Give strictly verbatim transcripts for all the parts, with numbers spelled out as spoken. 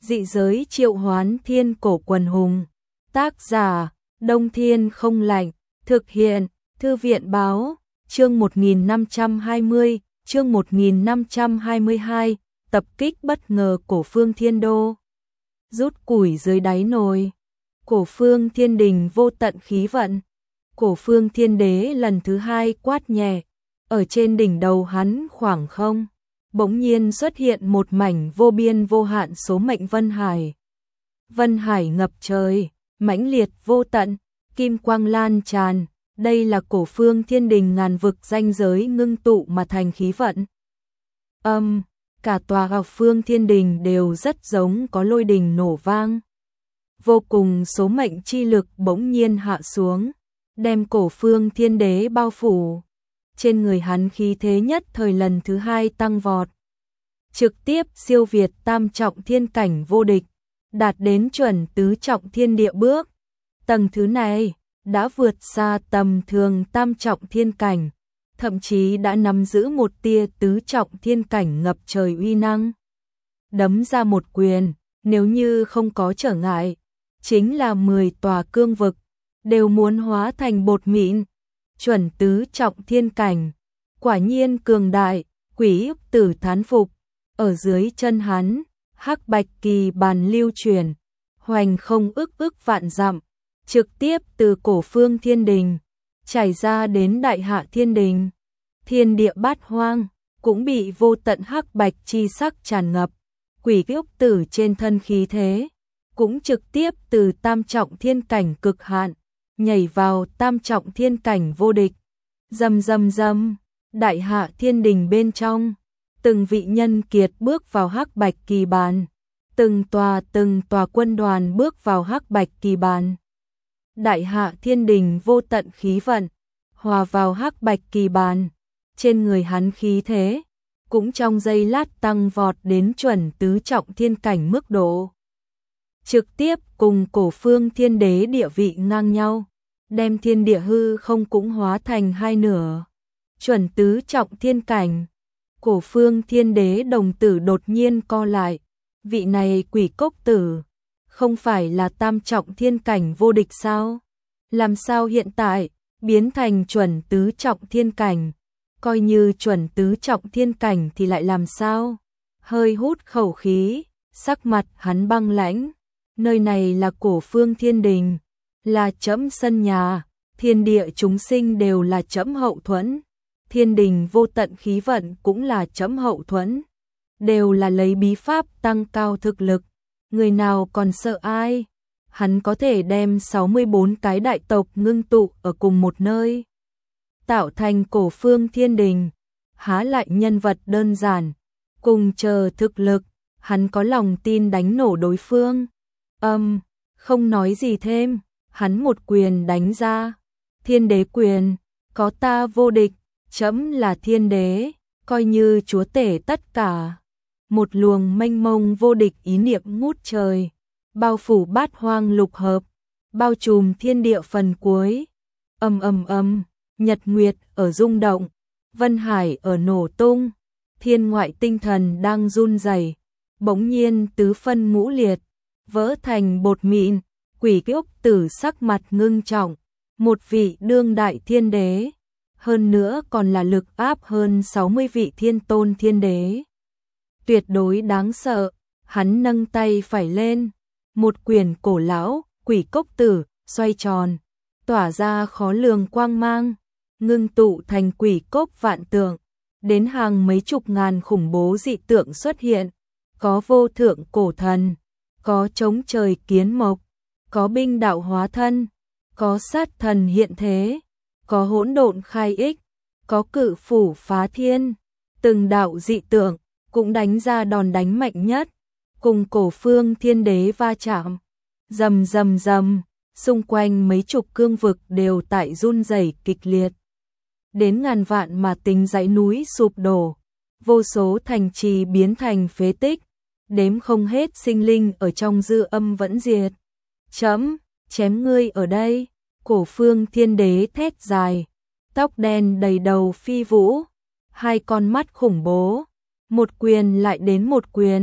Dị giới triệu hoán thiên cổ quần hùng. Tác giả, Đông Thiên Không Lạnh. Thực hiện, Thư viện báo. Chương một nghìn năm trăm hai mươi, chương một nghìn năm trăm hai mươi hai, tập kích bất ngờ Cổ Phương Thiên Đô. Rút củi dưới đáy nồi. Cổ Phương Thiên Đình vô tận khí vận. Cổ Phương Thiên Đế lần thứ hai quát nhẹ. Ở trên đỉnh đầu hắn khoảng không, bỗng nhiên xuất hiện một mảnh vô biên vô hạn số mệnh Vân Hải. Vân Hải ngập trời, mãnh liệt vô tận, kim quang lan tràn. Đây là Cổ Phương Thiên Đình ngàn vực danh giới ngưng tụ mà thành khí vận. Âm, um, cả tòa Cổ Phương Thiên Đình đều rất giống có lôi đình nổ vang. Vô cùng số mệnh chi lực bỗng nhiên hạ xuống, đem Cổ Phương Thiên Đế bao phủ. Trên người hắn khí thế nhất thời lần thứ hai tăng vọt, trực tiếp siêu việt tam trọng thiên cảnh vô địch, đạt đến chuẩn tứ trọng thiên địa bước. Tầng thứ này đã vượt xa tầm thường tam trọng thiên cảnh, thậm chí đã nắm giữ một tia tứ trọng thiên cảnh ngập trời uy năng. Đấm ra một quyền, nếu như không có trở ngại, chính là mười tòa cương vực đều muốn hóa thành bột mịn. Chuẩn tứ trọng thiên cảnh, quả nhiên cường đại. Quỷ Ức Tử thán phục. Ở dưới chân hắn, hắc bạch kỳ bàn lưu truyền, hoành không ức ức vạn dặm, trực tiếp từ Cổ Phương Thiên Đình chảy ra đến Đại Hạ Thiên Đình. Thiên địa bát hoang cũng bị vô tận hắc bạch chi sắc tràn ngập. Quỷ Ức Tử trên thân khí thế cũng trực tiếp từ tam trọng thiên cảnh cực hạn nhảy vào tam trọng thiên cảnh vô địch. Rầm rầm rầm, Đại Hạ Thiên Đình bên trong, từng vị nhân kiệt bước vào hắc bạch kỳ bàn, từng tòa từng tòa quân đoàn bước vào hắc bạch kỳ bàn. Đại Hạ Thiên Đình vô tận khí vận hòa vào hắc bạch kỳ bàn, trên người hắn khí thế cũng trong giây lát tăng vọt đến chuẩn tứ trọng thiên cảnh mức độ, trực tiếp cùng Cổ Phương Thiên Đế địa vị ngang nhau, đem thiên địa hư không cũng hóa thành hai nửa. Chuẩn tứ trọng thiên cảnh, Cổ Phương Thiên Đế đồng tử đột nhiên co lại. Vị này Quỷ Cốc Tử không phải là tam trọng thiên cảnh vô địch sao? Làm sao hiện tại biến thành chuẩn tứ trọng thiên cảnh? Coi như chuẩn tứ trọng thiên cảnh thì lại làm sao? Hơi hút khẩu khí, sắc mặt hắn băng lãnh. Nơi này là Cổ Phương Thiên Đình, là trẫm sân nhà, thiên địa chúng sinh đều là trẫm hậu thuẫn, thiên đình vô tận khí vận cũng là trẫm hậu thuẫn, đều là lấy bí pháp tăng cao thực lực, người nào còn sợ ai? Hắn có thể đem sáu mươi bốn cái đại tộc ngưng tụ ở cùng một nơi, tạo thành Cổ Phương Thiên Đình, há lại nhân vật đơn giản, cùng chờ thực lực, hắn có lòng tin đánh nổ đối phương. Âm, um, không nói gì thêm, hắn một quyền đánh ra. Thiên đế quyền, có ta vô địch, trẫm là thiên đế, coi như chúa tể tất cả. Một luồng mênh mông vô địch ý niệm ngút trời, bao phủ bát hoang lục hợp, bao trùm thiên địa phần cuối. Ầm ầm ầm, nhật nguyệt ở rung động, Vân Hải ở nổ tung, thiên ngoại tinh thần đang run rẩy, bỗng nhiên tứ phân ngũ liệt, vỡ thành bột mịn. Quỷ Ức Tử sắc mặt ngưng trọng, một vị đương đại thiên đế, hơn nữa còn là lực áp hơn sáu mươi vị thiên tôn thiên đế. Tuyệt đối đáng sợ, hắn nâng tay phải lên, một quyền cổ lão, Quỷ Cốc Tử, xoay tròn, tỏa ra khó lường quang mang, ngưng tụ thành quỷ cốc vạn tượng, đến hàng mấy chục ngàn khủng bố dị tượng xuất hiện, có vô thượng cổ thần, có chống trời kiến mộc, có binh đạo hóa thân, có sát thần hiện thế, có hỗn độn khai ích, có cự phủ phá thiên, từng đạo dị tượng cũng đánh ra đòn đánh mạnh nhất, cùng Cổ Phương Thiên Đế va chạm. Rầm rầm rầm, xung quanh mấy chục cương vực đều tại run rẩy kịch liệt. Đến ngàn vạn mà tính dãy núi sụp đổ, vô số thành trì biến thành phế tích, đếm không hết sinh linh ở trong dư âm vẫn diệt. Chấm, chém ngươi ở đây. Cổ Phương Thiên Đế thét dài, tóc đen đầy đầu phi vũ, hai con mắt khủng bố, một quyền lại đến một quyền,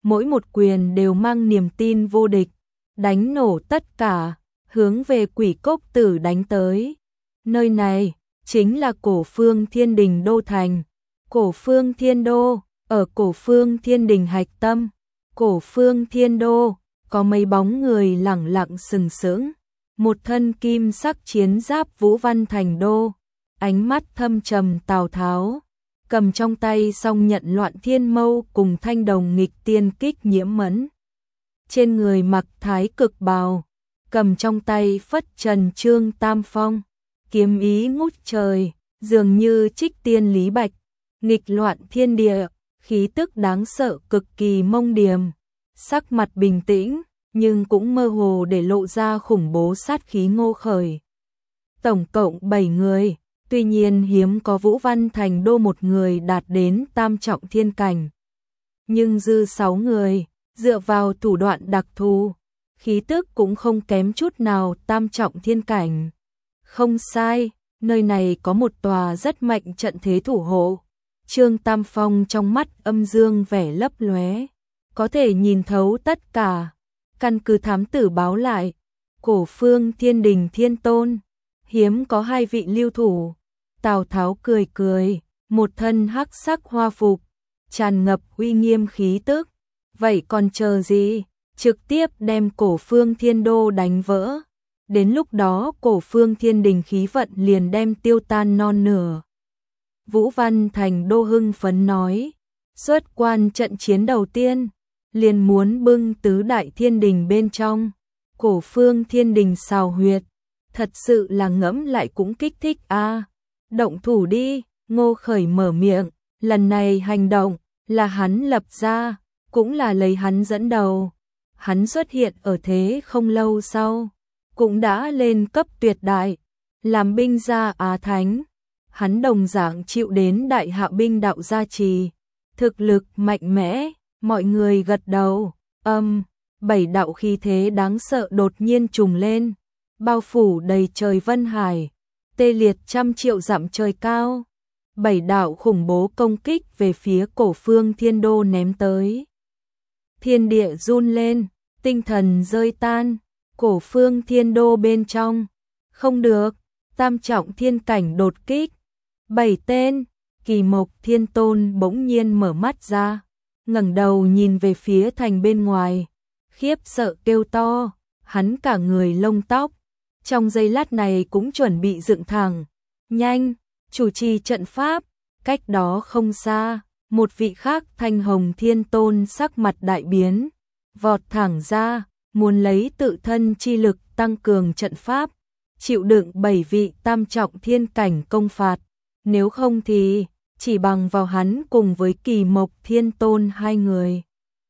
mỗi một quyền đều mang niềm tin vô địch, đánh nổ tất cả, hướng về Quỷ Cốc Tử đánh tới. Nơi này chính là Cổ Phương Thiên Đình đô thành. Cổ Phương Thiên Đô, ở Cổ Phương Thiên Đình hạch tâm, Cổ Phương Thiên Đô, có mấy bóng người lẳng lặng sừng sững. Một thân kim sắc chiến giáp Vũ Văn Thành Đô, ánh mắt thâm trầm Tào Tháo, cầm trong tay song nhận Loạn Thiên Mâu cùng thanh đồng nghịch tiên kích Nhiễm Mẫn. Trên người mặc thái cực bào, cầm trong tay phất trần trương tam phong, kiếm ý ngút trời, dường như trích tiên lý bạch, nghịch loạn thiên địa, khí tức đáng sợ cực kỳ mông điềm, sắc mặt bình tĩnh, nhưng cũng mơ hồ để lộ ra khủng bố sát khí ngô khởi. Tổng cộng bảy người, tuy nhiên hiếm có Vũ Văn Thành Đô một người đạt đến tam trọng thiên cảnh. Nhưng dư sáu người, dựa vào thủ đoạn đặc thù, khí tức cũng không kém chút nào tam trọng thiên cảnh. Không sai, nơi này có một tòa rất mạnh trận thế thủ hộ. Trương Tam Phong trong mắt âm dương vẻ lấp lóe, có thể nhìn thấu tất cả. Căn cứ thám tử báo lại, Cổ Phương Thiên Đình Thiên Tôn, hiếm có hai vị lưu thủ. Tào Tháo cười cười, một thân hắc sắc hoa phục, tràn ngập uy nghiêm khí tức. Vậy còn chờ gì, trực tiếp đem Cổ Phương Thiên Đô đánh vỡ. Đến lúc đó Cổ Phương Thiên Đình khí vận liền đem tiêu tan non nửa. Vũ Văn Thành Đô hưng phấn nói, xuất quan trận chiến đầu tiên, liền muốn bưng tứ đại thiên đình bên trong. Cổ Phương Thiên Đình xào huyệt, thật sự là ngẫm lại cũng kích thích a. À, động thủ đi, Ngô Khởi mở miệng, lần này hành động là hắn lập ra, cũng là lấy hắn dẫn đầu. Hắn xuất hiện ở thế không lâu sau, cũng đã lên cấp tuyệt đại, làm binh gia Á Thánh. Hắn đồng dạng chịu đến đại hạ binh đạo gia trì, thực lực mạnh mẽ, mọi người gật đầu. Âm, bảy đạo khí thế đáng sợ đột nhiên trùng lên, bao phủ đầy trời vân hải, tê liệt trăm triệu dặm trời cao. Bảy đạo khủng bố công kích về phía Cổ Phương Thiên Đô ném tới. Thiên địa run lên, tinh thần rơi tan, Cổ Phương Thiên Đô bên trong. Không được, tam trọng thiên cảnh đột kích. Bảy tên, Kỳ Mộc Thiên Tôn bỗng nhiên mở mắt ra, ngẩng đầu nhìn về phía thành bên ngoài, khiếp sợ kêu to, hắn cả người lông tóc, trong giây lát này cũng chuẩn bị dựng thẳng. Nhanh, chủ trì trận pháp, cách đó không xa, một vị khác Thanh Hồng Thiên Tôn sắc mặt đại biến, vọt thẳng ra, muốn lấy tự thân chi lực tăng cường trận pháp, chịu đựng bảy vị tam trọng thiên cảnh công phạt. Nếu không thì, chỉ bằng vào hắn cùng với Kỳ Mộc Thiên Tôn hai người,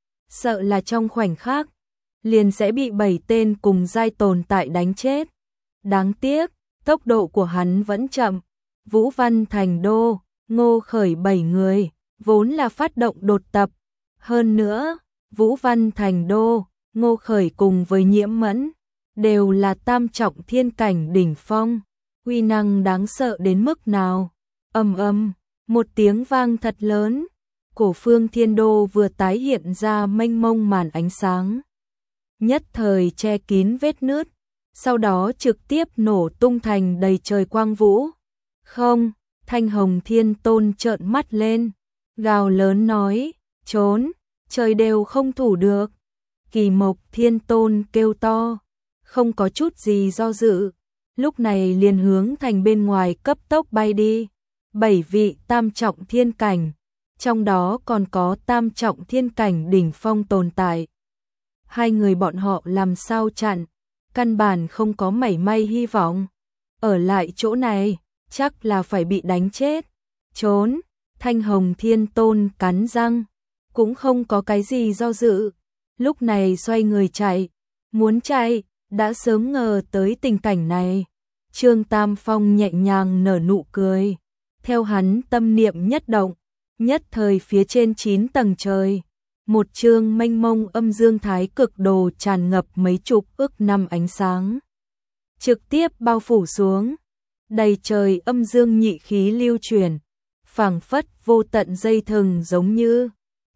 sợ là trong khoảnh khắc, liền sẽ bị bảy tên cùng giai tồn tại đánh chết. Đáng tiếc, tốc độ của hắn vẫn chậm. Vũ Văn Thành Đô, Ngô Khởi bảy người, vốn là phát động đột tập. Hơn nữa, Vũ Văn Thành Đô, Ngô Khởi cùng với Nhiễm Mẫn, đều là tam trọng thiên cảnh đỉnh phong. Uy năng đáng sợ đến mức nào? Ầm ầm, một tiếng vang thật lớn, Cổ Phương Thiên Đô vừa tái hiện ra mênh mông màn ánh sáng, nhất thời che kín vết nứt, sau đó trực tiếp nổ tung thành đầy trời quang vũ. Không, Thanh Hồng Thiên Tôn trợn mắt lên, gào lớn nói, trốn, trời đều không thủ được. Kỳ Mộc Thiên Tôn kêu to, không có chút gì do dự, lúc này liền hướng thành bên ngoài cấp tốc bay đi. Bảy vị tam trọng thiên cảnh, trong đó còn có tam trọng thiên cảnh đỉnh phong tồn tại. Hai người bọn họ làm sao chặn, căn bản không có mảy may hy vọng. Ở lại chỗ này, chắc là phải bị đánh chết. Trốn, Thanh Hồng Thiên Tôn cắn răng, cũng không có cái gì do dự. Lúc này xoay người chạy, muốn chạy, đã sớm ngờ tới tình cảnh này. Trương Tam Phong nhẹ nhàng nở nụ cười. Theo hắn tâm niệm nhất động, nhất thời phía trên chín tầng trời, một chương mênh mông âm dương thái cực đồ tràn ngập mấy chục ức năm ánh sáng, trực tiếp bao phủ xuống, đầy trời âm dương nhị khí lưu chuyển, phảng phất vô tận dây thừng giống như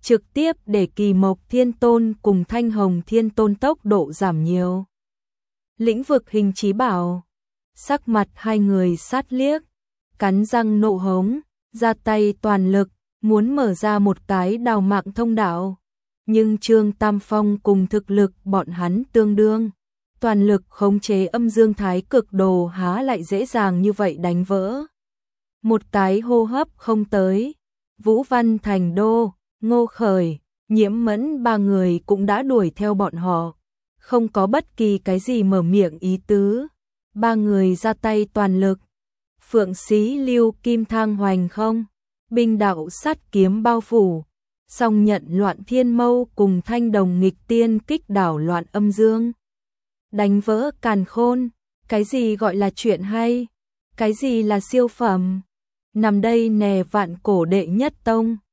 trực tiếp để Kỳ Mộc Thiên Tôn cùng Thanh Hồng Thiên Tôn tốc độ giảm nhiều. Lĩnh vực hình chí bảo, sắc mặt hai người sát liếc, cắn răng nộ hống, ra tay toàn lực, muốn mở ra một cái đào mạng thông đạo. Nhưng Trương Tam Phong cùng thực lực bọn hắn tương đương, toàn lực khống chế âm dương thái cực đồ há lại dễ dàng như vậy đánh vỡ. Một cái hô hấp không tới, Vũ Văn Thành Đô, Ngô Khởi, Nhiễm Mẫn ba người cũng đã đuổi theo bọn họ, không có bất kỳ cái gì mở miệng ý tứ. Ba người ra tay toàn lực. Phượng Xí Lưu Kim Thang Hoành không, binh đạo sát kiếm bao phủ, song nhận Loạn Thiên Mâu cùng Thanh Đồng Nghịch Tiên kích đảo loạn âm dương. Đánh vỡ càn khôn, cái gì gọi là chuyện hay, cái gì là siêu phẩm. Nằm đây nè vạn cổ đệ nhất tông,